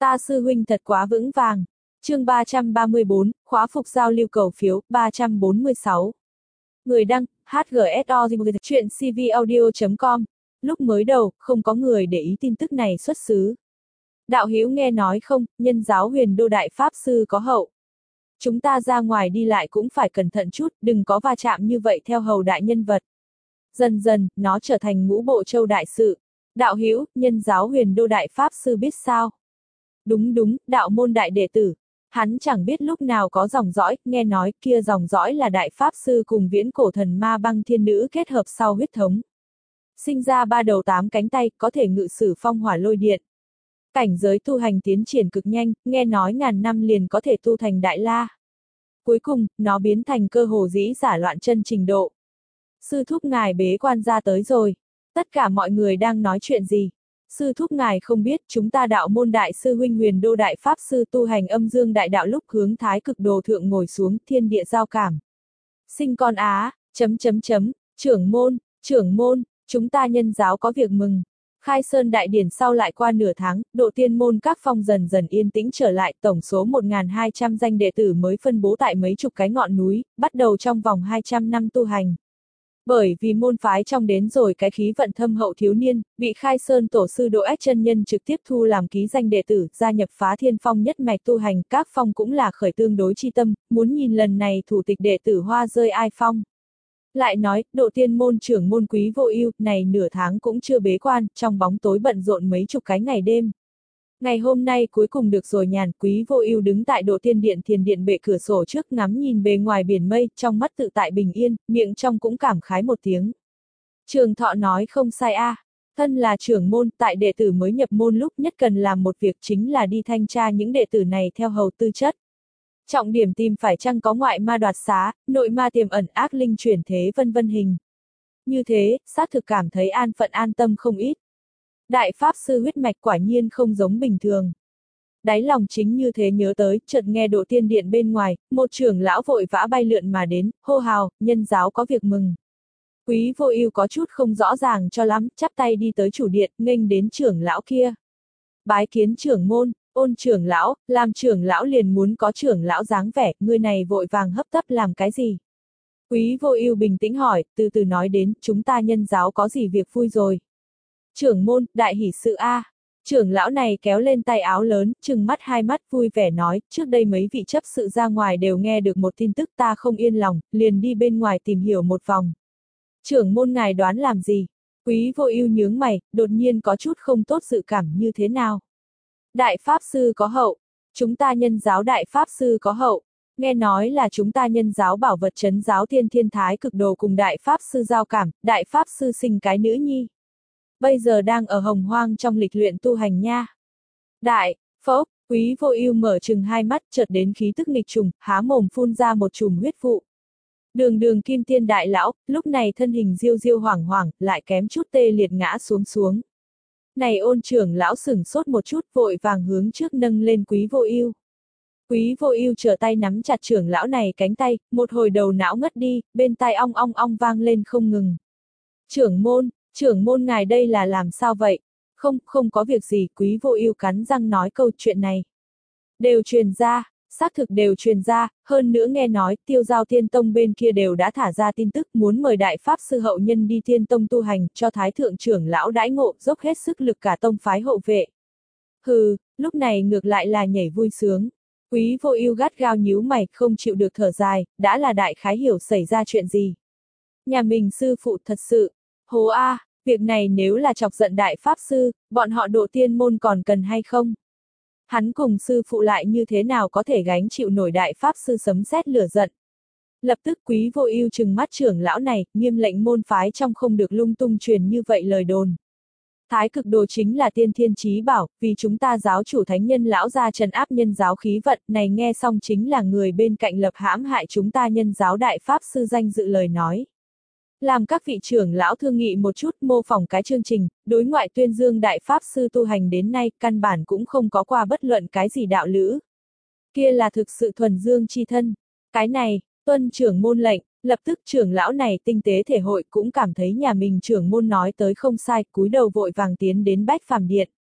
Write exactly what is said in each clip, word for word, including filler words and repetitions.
Ta sư huynh thật quá vững vàng. Chương ba trăm ba mươi bốn, khóa phục giao lưu cầu phiếu, ba trăm bốn mươi sáu. Người đăng, hát giê ét o chuyện c v audio chấm com. Lúc mới đầu, không có người để ý tin tức này xuất xứ. Đạo hữu nghe nói không, nhân giáo huyền đô đại pháp sư có hậu. Chúng ta ra ngoài đi lại cũng phải cẩn thận chút, đừng có va chạm như vậy theo hầu đại nhân vật. Dần dần, nó trở thành ngũ bộ châu đại sự. Đạo hữu, nhân giáo huyền đô đại pháp sư biết sao? Đúng đúng, đạo môn đại đệ tử. Hắn chẳng biết lúc nào có dòng dõi, nghe nói kia dòng dõi là đại pháp sư cùng viễn cổ thần ma băng thiên nữ kết hợp sau huyết thống. Sinh ra ba đầu tám cánh tay, có thể ngự sử phong hỏa lôi điện. Cảnh giới tu hành tiến triển cực nhanh, nghe nói ngàn năm liền có thể tu thành đại la. Cuối cùng, nó biến thành cơ hồ dĩ giả loạn chân trình độ. Sư thúc ngài bế quan ra tới rồi. Tất cả mọi người đang nói chuyện gì? Sư thúc ngài không biết, chúng ta đạo môn đại sư huynh huyền đô đại pháp sư tu hành âm dương đại đạo lúc hướng thái cực đồ thượng ngồi xuống thiên địa giao cảm. Sinh con á, chấm chấm chấm, trưởng môn, trưởng môn, chúng ta nhân giáo có việc mừng. Khai Sơn đại điển sau lại qua nửa tháng, độ tiên môn các phong dần dần yên tĩnh trở lại, tổng số một nghìn hai trăm danh đệ tử mới phân bố tại mấy chục cái ngọn núi, bắt đầu trong vòng hai trăm năm tu hành. Bởi vì môn phái trong đến rồi cái khí vận thâm hậu thiếu niên, bị Khai Sơn tổ sư Đỗ Ách chân nhân trực tiếp thu làm ký danh đệ tử, gia nhập Phá Thiên Phong nhất mạch tu hành, các phong cũng là khởi tương đối chi tâm, muốn nhìn lần này thủ tịch đệ tử hoa rơi ai phong. Lại nói, độ tiên môn trưởng môn Quý Vô Ưu, này nửa tháng cũng chưa bế quan, trong bóng tối bận rộn mấy chục cái ngày đêm. Ngày hôm nay cuối cùng được rồi nhàn, Quý Vô Ưu đứng tại độ tiên điện thiền điện bệ cửa sổ trước ngắm nhìn bề ngoài biển mây, trong mắt tự tại bình yên, miệng trong cũng cảm khái một tiếng. Trường Thọ nói không sai a, à. Thân là trưởng môn, tại đệ tử mới nhập môn lúc nhất cần làm một việc chính là đi thanh tra những đệ tử này theo hầu tư chất. Trọng điểm tìm phải chăng có ngoại ma đoạt xá, nội ma tiềm ẩn ác linh chuyển thế vân vân hình. Như thế, xác thực cảm thấy an phận an tâm không ít. Đại pháp sư huyết mạch quả nhiên không giống bình thường. Đáy lòng chính như thế nhớ tới, chợt nghe độ tiên điện bên ngoài, một trưởng lão vội vã bay lượn mà đến, hô hào, nhân giáo có việc mừng. Quý Vô Ưu có chút không rõ ràng cho lắm, chắp tay đi tới chủ điện, nghênh đến trưởng lão kia. Bái kiến trưởng môn. Ôn trưởng lão, làm trưởng lão liền muốn có trưởng lão dáng vẻ, người này vội vàng hấp tấp làm cái gì? Quý Vô Ưu bình tĩnh hỏi, từ từ nói đến, chúng ta nhân giáo có gì việc vui rồi? Trưởng môn, đại hỷ sự a. À. Trưởng lão này kéo lên tay áo lớn, trừng mắt hai mắt vui vẻ nói, trước đây mấy vị chấp sự ra ngoài đều nghe được một tin tức ta không yên lòng, liền đi bên ngoài tìm hiểu một vòng. Trưởng môn ngài đoán làm gì? Quý Vô Ưu nhướng mày, đột nhiên có chút không tốt dự cảm như thế nào? Đại pháp sư có hậu. Chúng ta nhân giáo đại pháp sư có hậu. Nghe nói là chúng ta nhân giáo bảo vật trấn giáo thiên thiên thái cực đồ cùng đại pháp sư giao cảm, đại pháp sư sinh cái nữ nhi. Bây giờ đang ở hồng hoang trong lịch luyện tu hành nha. Đại, phốc, Quý Vô Ưu mở trừng hai mắt chợt đến khí tức nghịch trùng, há mồm phun ra một chùm huyết vụ. Đường đường kim tiên đại lão, lúc này thân hình diêu diêu hoảng hoảng, lại kém chút tê liệt ngã xuống xuống. Này ôn trưởng lão sửng sốt một chút vội vàng hướng trước nâng lên Quý Vô Ưu. Quý Vô Ưu trở tay nắm chặt trưởng lão này cánh tay, một hồi đầu não ngất đi, bên tai ong ong ong vang lên không ngừng. Trưởng môn, trưởng môn ngài đây là làm sao vậy? Không, không có việc gì, Quý Vô Ưu cắn răng nói câu chuyện này. Đều truyền ra, xác thực đều truyền ra, hơn nữa nghe nói Tiêu Giao Thiên Tông bên kia đều đã thả ra tin tức muốn mời đại pháp sư hậu nhân đi Thiên Tông tu hành, cho thái thượng trưởng lão đãi ngộ, dốc hết sức lực cả tông phái hộ vệ. Hừ, lúc này ngược lại là nhảy vui sướng. Quý Vô Ưu gắt gao nhíu mày, không chịu được thở dài, đã là đại khái hiểu xảy ra chuyện gì. Nhà mình sư phụ thật sự, hố a, à, việc này nếu là chọc giận đại pháp sư, bọn họ độ tiên môn còn cần hay không? Hắn cùng sư phụ lại như thế nào có thể gánh chịu nổi đại pháp sư sấm sét lửa giận. Lập tức Quý Vô Ưu trừng mắt trưởng lão này, nghiêm lệnh môn phái trong không được lung tung truyền như vậy lời đồn. Thái cực đồ chính là tiên thiên chí bảo, vì chúng ta giáo chủ thánh nhân lão gia trấn áp nhân giáo khí vận, này nghe xong chính là người bên cạnh lập hãm hại chúng ta nhân giáo đại pháp sư danh dự lời nói. Làm các vị trưởng lão thương nghị một chút mô phỏng cái chương trình, đối ngoại tuyên dương đại pháp sư tu hành đến nay, căn bản cũng không có qua bất luận cái gì đạo lữ. Kia là thực sự thuần dương chi thân. Cái này, tuân trưởng môn lệnh, lập tức trưởng lão này tinh tế thể hội cũng cảm thấy nhà mình trưởng môn nói tới không sai, cúi đầu vội vàng tiến đến Bách Phàm Điện.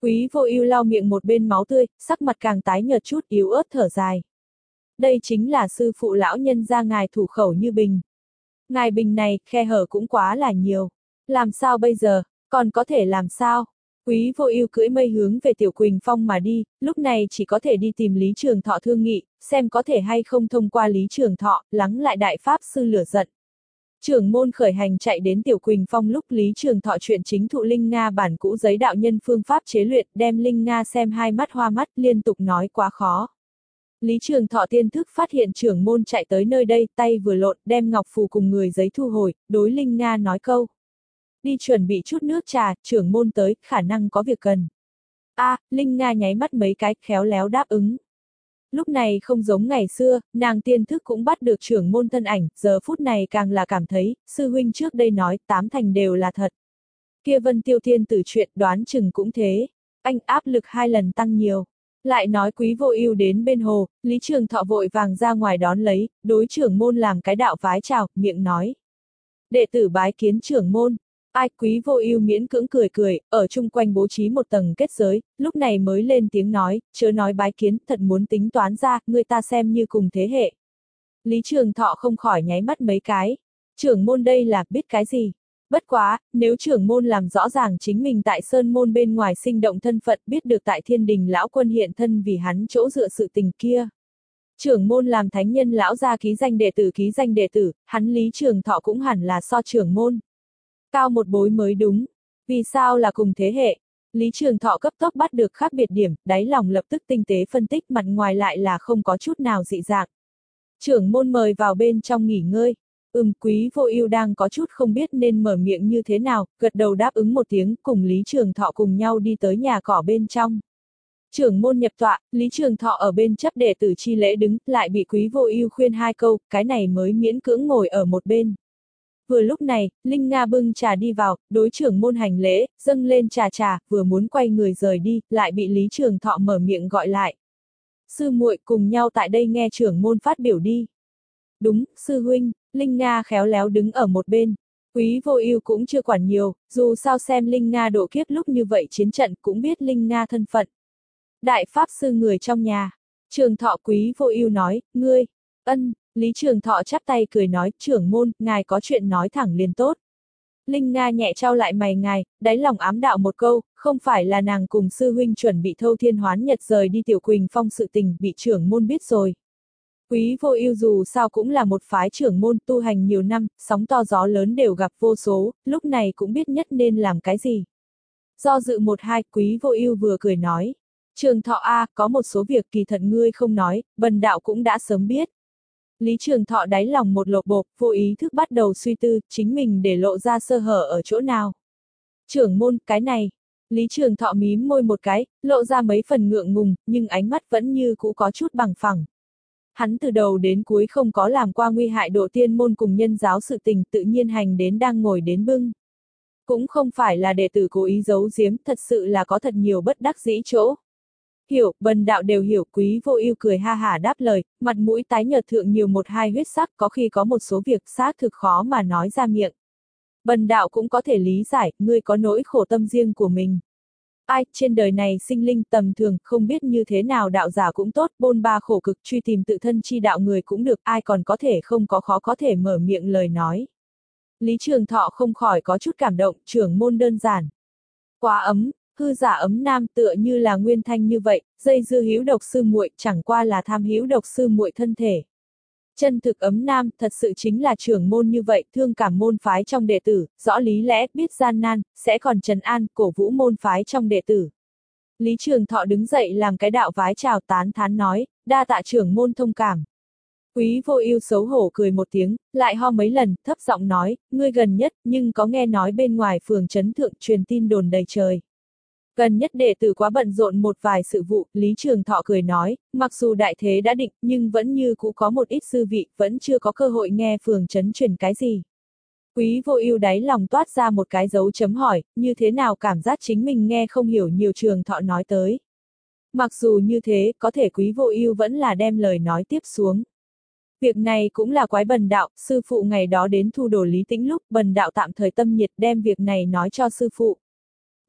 Quý Vô Ưu lau miệng một bên máu tươi, sắc mặt càng tái nhợt chút, yếu ớt thở dài. Đây chính là sư phụ lão nhân gia ngài thủ khẩu như bình. Ngài bình này, khe hở cũng quá là nhiều. Làm sao bây giờ, còn có thể làm sao? Quý Vô Ưu cưỡi mây hướng về Tiểu Quỳnh Phong mà đi, lúc này chỉ có thể đi tìm Lý Trường Thọ thương nghị, xem có thể hay không thông qua Lý Trường Thọ, lắng lại đại pháp sư lửa giận. Trưởng môn khởi hành chạy đến Tiểu Quỳnh Phong lúc Lý Trường Thọ chuyện chính thụ Linh Nga bản cũ giấy đạo nhân phương pháp chế luyện, đem Linh Nga xem hai mắt hoa mắt, liên tục nói quá khó. Lý Trường Thọ tiên thức phát hiện trưởng môn chạy tới nơi đây, tay vừa lộn, đem ngọc phù cùng người giấy thu hồi, đối Linh Nga nói câu. Đi chuẩn bị chút nước trà, trưởng môn tới, khả năng có việc cần. A, à, Linh Nga nháy mắt mấy cái, khéo léo đáp ứng. Lúc này không giống ngày xưa, nàng tiên thức cũng bắt được trưởng môn thân ảnh, giờ phút này càng là cảm thấy, sư huynh trước đây nói, tám thành đều là thật. Kia Vân Tiêu Thiên tử chuyện đoán chừng cũng thế, anh áp lực hai lần tăng nhiều. Lại nói Quý Vô Ưu đến bên hồ, Lý Trường Thọ vội vàng ra ngoài đón lấy, đối trưởng môn làm cái đạo vái chào, miệng nói. Đệ tử bái kiến trưởng môn. Ai, Quý Vô Ưu miễn cưỡng cười cười, ở chung quanh bố trí một tầng kết giới, lúc này mới lên tiếng nói, chớ nói bái kiến, thật muốn tính toán ra, người ta xem như cùng thế hệ. Lý Trường Thọ không khỏi nháy mắt mấy cái. Trưởng môn đây là biết cái gì? Bất quá, nếu trưởng môn làm rõ ràng chính mình tại sơn môn bên ngoài sinh động thân phận, biết được tại Thiên Đình lão quân hiện thân vì hắn chỗ dựa sự tình kia. Trưởng môn làm thánh nhân lão gia ký danh đệ tử ký danh đệ tử, hắn Lý Trường Thọ cũng hẳn là so trưởng môn. Cao một bối mới đúng. Vì sao là cùng thế hệ? Lý Trường Thọ cấp tốc bắt được khác biệt điểm, đáy lòng lập tức tinh tế phân tích, mặt ngoài lại là không có chút nào dị dạng. Trưởng môn mời vào bên trong nghỉ ngơi. Ừm, Quý Vô Ưu đang có chút không biết nên mở miệng như thế nào, gật đầu đáp ứng một tiếng, cùng Lý Trường Thọ cùng nhau đi tới nhà cỏ bên trong. Trưởng môn nhập tọa, Lý Trường Thọ ở bên chấp đệ tử chi lễ đứng, lại bị Quý Vô Ưu khuyên hai câu, cái này mới miễn cưỡng ngồi ở một bên. Vừa lúc này, Linh Nga bưng trà đi vào, đối trưởng môn hành lễ, dâng lên trà trà, vừa muốn quay người rời đi, lại bị Lý Trường Thọ mở miệng gọi lại. Sư muội cùng nhau tại đây nghe trưởng môn phát biểu đi. Đúng, sư huynh, Linh Nga khéo léo đứng ở một bên. Quý Vô Ưu cũng chưa quản nhiều, dù sao xem Linh Nga độ kiếp lúc như vậy chiến trận cũng biết Linh Nga thân phận. Đại pháp sư người trong nhà. Trường Thọ Quý Vô Ưu nói, ngươi, ân. Lý Trường Thọ chắp tay cười nói, trưởng môn, ngài có chuyện nói thẳng liền tốt. Linh Nga nhẹ trao lại mày ngài, đáy lòng ám đạo một câu, không phải là nàng cùng sư huynh chuẩn bị thâu thiên hoán nhật rời đi Tiểu Quỳnh Phong sự tình bị trưởng môn biết rồi. Quý Vô Ưu dù sao cũng là một phái trưởng môn tu hành nhiều năm, sóng to gió lớn đều gặp vô số, lúc này cũng biết nhất nên làm cái gì. Do dự một hai, Quý Vô Ưu vừa cười nói, Trường Thọ a, có một số việc kỳ thật ngươi không nói, bần đạo cũng đã sớm biết. Lý Trường Thọ đáy lòng một lộp bộp, vô ý thức bắt đầu suy tư, chính mình để lộ ra sơ hở ở chỗ nào. Trưởng môn, cái này. Lý Trường Thọ mím môi một cái, lộ ra mấy phần ngượng ngùng, nhưng ánh mắt vẫn như cũ có chút bằng phẳng. Hắn từ đầu đến cuối không có làm qua nguy hại độ tiên môn cùng nhân giáo sự tình, tự nhiên hành đến đang ngồi đến bưng. Cũng không phải là đệ tử cố ý giấu giếm, thật sự là có thật nhiều bất đắc dĩ chỗ. Hiểu, bần đạo đều hiểu. Quý Vô Ưu cười ha hả đáp lời, mặt mũi tái nhợt thượng nhiều một hai huyết sắc, có khi có một số việc xác thực khó mà nói ra miệng. Bần đạo cũng có thể lý giải, ngươi có nỗi khổ tâm riêng của mình. Ai, trên đời này sinh linh tầm thường, không biết như thế nào đạo giả cũng tốt, bôn ba khổ cực truy tìm tự thân chi đạo người cũng được, ai còn có thể không có khó có thể mở miệng lời nói. Lý Trường Thọ không khỏi có chút cảm động, trưởng môn đơn giản. Quá ấm. Hư giả ấm nam tựa như là nguyên thanh như vậy, dây dưa hữu độc sư muội chẳng qua là tham hữu độc sư muội thân thể. Chân thực ấm nam thật sự chính là trưởng môn như vậy, thương cảm môn phái trong đệ tử, rõ lý lẽ, biết gian nan, sẽ còn trấn an, cổ vũ môn phái trong đệ tử. Lý Trường Thọ đứng dậy làm cái đạo vái chào tán thán nói, đa tạ trưởng môn thông cảm. Quý Vô Ưu xấu hổ cười một tiếng, lại ho mấy lần, thấp giọng nói, ngươi gần nhất, nhưng có nghe nói bên ngoài phường trấn thượng truyền tin đồn đầy trời. Gần nhất đệ tử quá bận rộn một vài sự vụ, Lý Trường Thọ cười nói, mặc dù đại thế đã định, nhưng vẫn như cũ có một ít dư vị, vẫn chưa có cơ hội nghe phường trấn truyền cái gì. Quý Vô Ưu đáy lòng toát ra một cái dấu chấm hỏi, như thế nào cảm giác chính mình nghe không hiểu nhiều Trường Thọ nói tới. Mặc dù như thế, có thể Quý Vô Ưu vẫn là đem lời nói tiếp xuống. Việc này cũng là quái bần đạo, sư phụ ngày đó đến thu đồ Lý Tĩnh lúc, bần đạo tạm thời tâm nhiệt đem việc này nói cho sư phụ.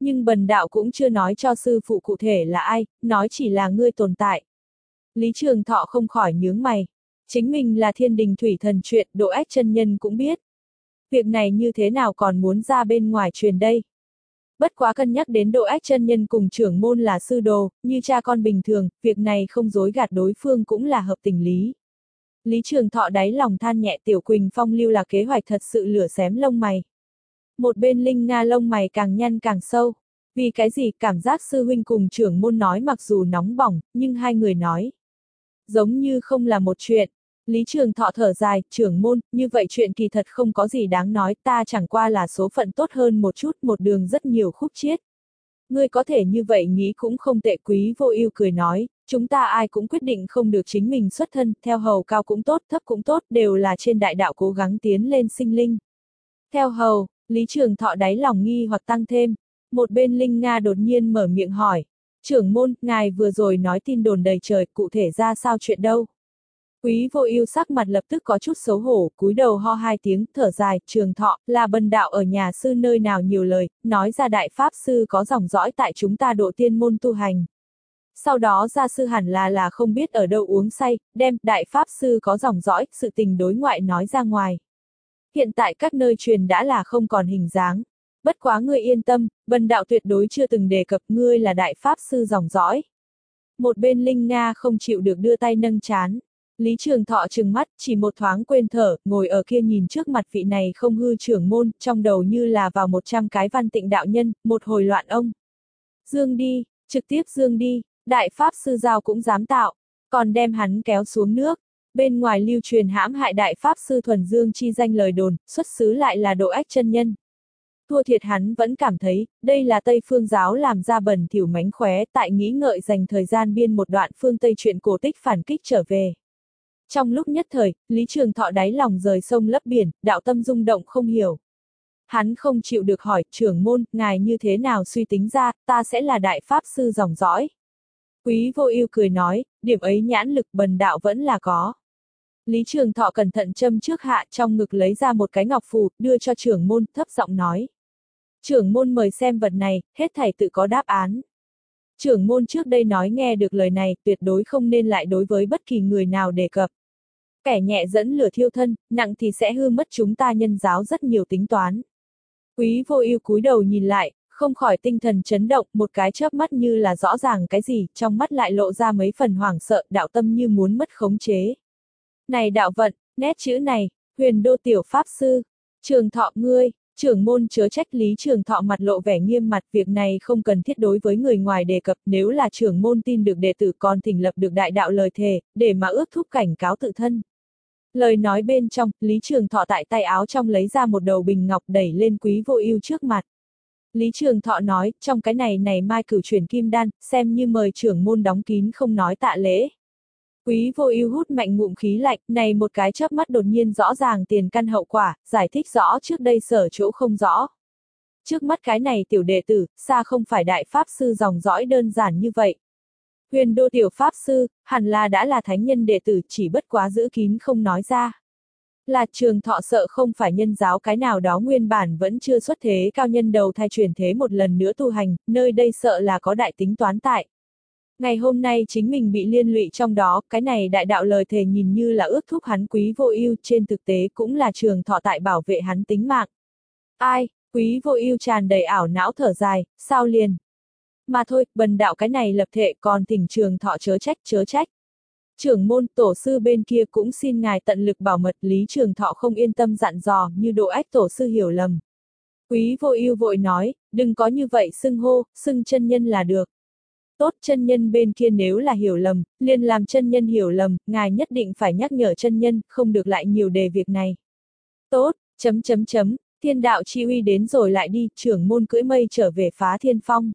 Nhưng bần đạo cũng chưa nói cho sư phụ cụ thể là ai, nói chỉ là ngươi tồn tại. Lý Trường Thọ không khỏi nhướng mày. Chính mình là thiên đình thủy thần chuyện, Độ Ách chân nhân cũng biết. Việc này như thế nào còn muốn ra bên ngoài truyền đây? Bất quá cân nhắc đến Độ Ách chân nhân cùng trưởng môn là sư đồ, như cha con bình thường, việc này không dối gạt đối phương cũng là hợp tình lý. Lý Trường Thọ đáy lòng than nhẹ, Tiểu Quỳnh Phong lưu là kế hoạch thật sự lửa xém lông mày. Một bên Linh Nga lông mày càng nhăn càng sâu. Vì cái gì cảm giác sư huynh cùng trưởng môn nói mặc dù nóng bỏng, nhưng hai người nói giống như không là một chuyện. Lý Trường Thọ thở dài, trưởng môn, như vậy chuyện kỳ thật không có gì đáng nói, ta chẳng qua là số phận tốt hơn một chút, một đường rất nhiều khúc chiết. Ngươi có thể như vậy nghĩ cũng không tệ. Quý Vô Ưu cười nói, chúng ta ai cũng quyết định không được chính mình xuất thân, theo hầu cao cũng tốt, thấp cũng tốt, đều là trên đại đạo cố gắng tiến lên sinh linh. Theo hầu, Lý Trường Thọ đáy lòng nghi hoặc tăng thêm. Một bên Linh Nga đột nhiên mở miệng hỏi, trưởng môn, ngài vừa rồi nói tin đồn đầy trời, cụ thể ra sao chuyện đâu? Quý Vô Ưu sắc mặt lập tức có chút xấu hổ, cúi đầu ho hai tiếng, thở dài, Trường Thọ, là bần đạo ở nhà sư nơi nào nhiều lời, nói ra đại pháp sư có dòng dõi tại chúng ta độ tiên môn tu hành. Sau đó gia sư hẳn là là không biết ở đâu uống say, đem đại pháp sư có dòng dõi, sự tình đối ngoại nói ra ngoài. Hiện tại các nơi truyền đã là không còn hình dáng. Bất quá ngươi yên tâm, bần đạo tuyệt đối chưa từng đề cập ngươi là đại pháp sư dòng dõi. Một bên Linh Nga không chịu được đưa tay nâng trán. Lý Trường Thọ trừng mắt, chỉ một thoáng quên thở, ngồi ở kia nhìn trước mặt vị này không hư trưởng môn, trong đầu như là vào một trăm cái văn tịnh đạo nhân, một hồi loạn ông. Dương đi, trực tiếp dương đi, đại pháp sư giao cũng dám tạo, còn đem hắn kéo xuống nước. Bên ngoài lưu truyền hãm hại đại pháp sư thuần dương chi danh lời đồn, xuất xứ lại là Độ Ách chân nhân. Thua thiệt hắn vẫn cảm thấy, đây là Tây Phương giáo làm ra bẩn thỉu mánh khóe, tại nghĩ ngợi dành thời gian biên một đoạn phương Tây chuyện cổ tích phản kích trở về. Trong lúc nhất thời, Lý Trường Thọ đáy lòng rời sông lấp biển, đạo tâm rung động không hiểu. Hắn không chịu được hỏi, trưởng môn, ngài như thế nào suy tính ra, ta sẽ là đại pháp sư dòng dõi. Quý Vô Ưu cười nói, điểm ấy nhãn lực bần đạo vẫn là có. Lý Trường Thọ cẩn thận châm trước hạ, trong ngực lấy ra một cái ngọc phù, đưa cho trưởng môn, thấp giọng nói. Trưởng môn mời xem vật này, hết thảy tự có đáp án. Trưởng môn trước đây nói nghe được lời này, tuyệt đối không nên lại đối với bất kỳ người nào đề cập. Kẻ nhẹ dẫn lửa thiêu thân, nặng thì sẽ hư mất chúng ta nhân giáo rất nhiều tính toán. Quý Vô Ưu cúi đầu nhìn lại, không khỏi tinh thần chấn động, một cái chớp mắt như là rõ ràng cái gì, trong mắt lại lộ ra mấy phần hoảng sợ, đạo tâm như muốn mất khống chế. Này đạo vận, nét chữ này, Huyền Đô tiểu pháp sư, Trường Thọ ngươi, trưởng môn chớ trách. Lý Trường Thọ mặt lộ vẻ nghiêm mặt, việc này không cần thiết đối với người ngoài đề cập, nếu là trưởng môn tin được đệ tử còn thỉnh lập được đại đạo lời thề, để mà ước thúc cảnh cáo tự thân. Lời nói bên trong, Lý Trường Thọ tại tay áo trong lấy ra một đầu bình ngọc đẩy lên Quý Vô Ưu trước mặt. Lý Trường Thọ nói, trong cái này này mai cửu chuyển kim đan, xem như mời trưởng môn đóng kín không nói tạ lễ. Quý Vô Ưu hút mạnh ngụm khí lạnh, này một cái chớp mắt đột nhiên rõ ràng tiền căn hậu quả, giải thích rõ trước đây sở chỗ không rõ. Trước mắt cái này tiểu đệ tử, xa không phải đại pháp sư dòng dõi đơn giản như vậy. Huyền Đô tiểu pháp sư, hẳn là đã là thánh nhân đệ tử, chỉ bất quá giữ kín không nói ra. Là Trường Thọ sợ không phải nhân giáo cái nào đó nguyên bản vẫn chưa xuất thế cao nhân đầu thai chuyển thế một lần nữa tu hành, nơi đây sợ là có đại tính toán tại. Ngày hôm nay chính mình bị liên lụy trong đó, cái này đại đạo lời thề nhìn như là ước thúc hắn Quý Vô Ưu, trên thực tế cũng là Trường Thọ tại bảo vệ hắn tính mạng. Ai, Quý Vô Ưu tràn đầy ảo não thở dài, sao liền? Mà thôi, bần đạo cái này lập thệ còn thỉnh Trường Thọ chớ trách chớ trách. Trưởng môn tổ sư bên kia cũng xin ngài tận lực bảo mật. Lý Trường Thọ không yên tâm dặn dò, như Độ Ách tổ sư hiểu lầm. Quý Vô Ưu vội nói, đừng có như vậy xưng hô, xưng chân nhân là được. Tốt, chân nhân bên kia nếu là hiểu lầm, liền làm chân nhân hiểu lầm, ngài nhất định phải nhắc nhở chân nhân, không được lại nhiều đề việc này. Tốt, chấm chấm chấm, thiên đạo chi uy đến rồi lại đi, trưởng môn cưỡi mây trở về phá thiên phong.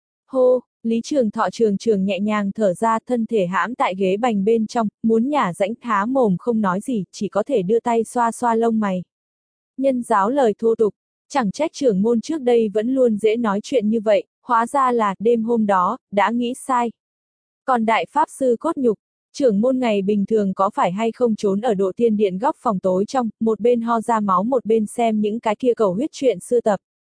Hô, Lý Trường Thọ trường trường nhẹ nhàng thở ra, thân thể hãm tại ghế bành bên trong, muốn nhả rãnh há mồm không nói gì, chỉ có thể đưa tay xoa xoa lông mày. Nhân giáo lời thô tục, chẳng trách trưởng môn trước đây vẫn luôn dễ nói chuyện như vậy, hóa ra là đêm hôm đó, đã nghĩ sai. Còn đại pháp sư cốt nhục, trưởng môn ngày bình thường có phải hay không trốn ở độ tiên điện góc phòng tối trong, một bên ho ra máu một bên xem những cái kia cầu huyết chuyện xưa tập.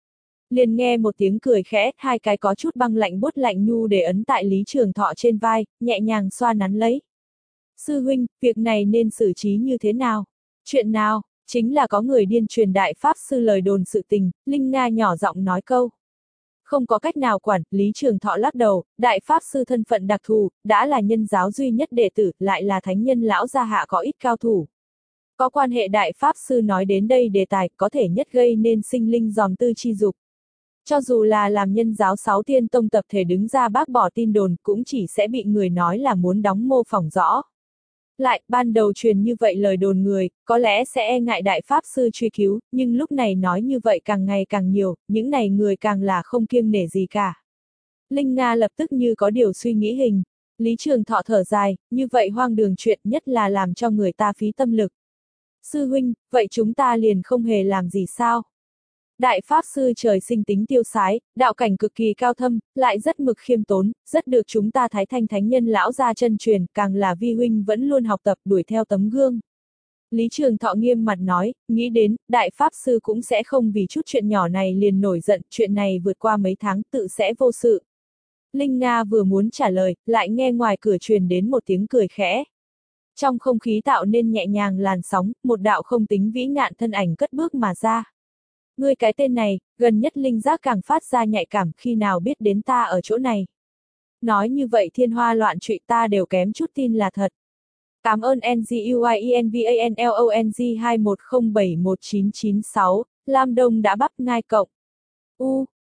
Liền nghe một tiếng cười khẽ, hai cái có chút băng lạnh bút lạnh nhu để ấn tại Lý Trường Thọ trên vai, nhẹ nhàng xoa nắn lấy. Sư huynh, việc này nên xử trí như thế nào? Chuyện nào? Chính là có người điên truyền đại pháp sư lời đồn sự tình, Linh Nga nhỏ giọng nói câu. Không có cách nào quản, Lý Trường Thọ lắc đầu, đại pháp sư thân phận đặc thù, đã là nhân giáo duy nhất đệ tử, lại là thánh nhân lão gia hạ có ít cao thủ. Có quan hệ đại pháp sư nói đến đây đề tài, có thể nhất gây nên sinh linh dòm tư chi dục. Cho dù là làm nhân giáo sáu tiên tông tập thể đứng ra bác bỏ tin đồn, cũng chỉ sẽ bị người nói là muốn đóng mô phỏng rõ. Lại, ban đầu truyền như vậy lời đồn người, có lẽ sẽ e ngại đại pháp sư truy cứu, nhưng lúc này nói như vậy càng ngày càng nhiều, những này người càng là không kiêng nể gì cả. Linh Nga lập tức như có điều suy nghĩ hình. Lý Trường Thọ thở dài, như vậy hoang đường chuyện nhất là làm cho người ta phí tâm lực. Sư huynh, vậy chúng ta liền không hề làm gì sao? Đại pháp sư trời sinh tính tiêu sái, đạo cảnh cực kỳ cao thâm, lại rất mực khiêm tốn, rất được chúng ta Thái Thanh thánh nhân lão gia chân truyền, càng là vi huynh vẫn luôn học tập đuổi theo tấm gương. Lý Trường Thọ nghiêm mặt nói, nghĩ đến, đại pháp sư cũng sẽ không vì chút chuyện nhỏ này liền nổi giận, chuyện này vượt qua mấy tháng tự sẽ vô sự. Linh Nga vừa muốn trả lời, lại nghe ngoài cửa truyền đến một tiếng cười khẽ. Trong không khí tạo nên nhẹ nhàng làn sóng, một đạo không tính vĩ ngạn thân ảnh cất bước mà ra. Ngươi cái tên này, gần nhất linh giác càng phát ra nhạy cảm, khi nào biết đến ta ở chỗ này. Nói như vậy thiên hoa loạn trụy ta đều kém chút tin là thật. Cảm ơn N G U I E N V A N L O N G hai một không bảy một chín chín sáu, Lam Đông đã bắp ngai cộng. U,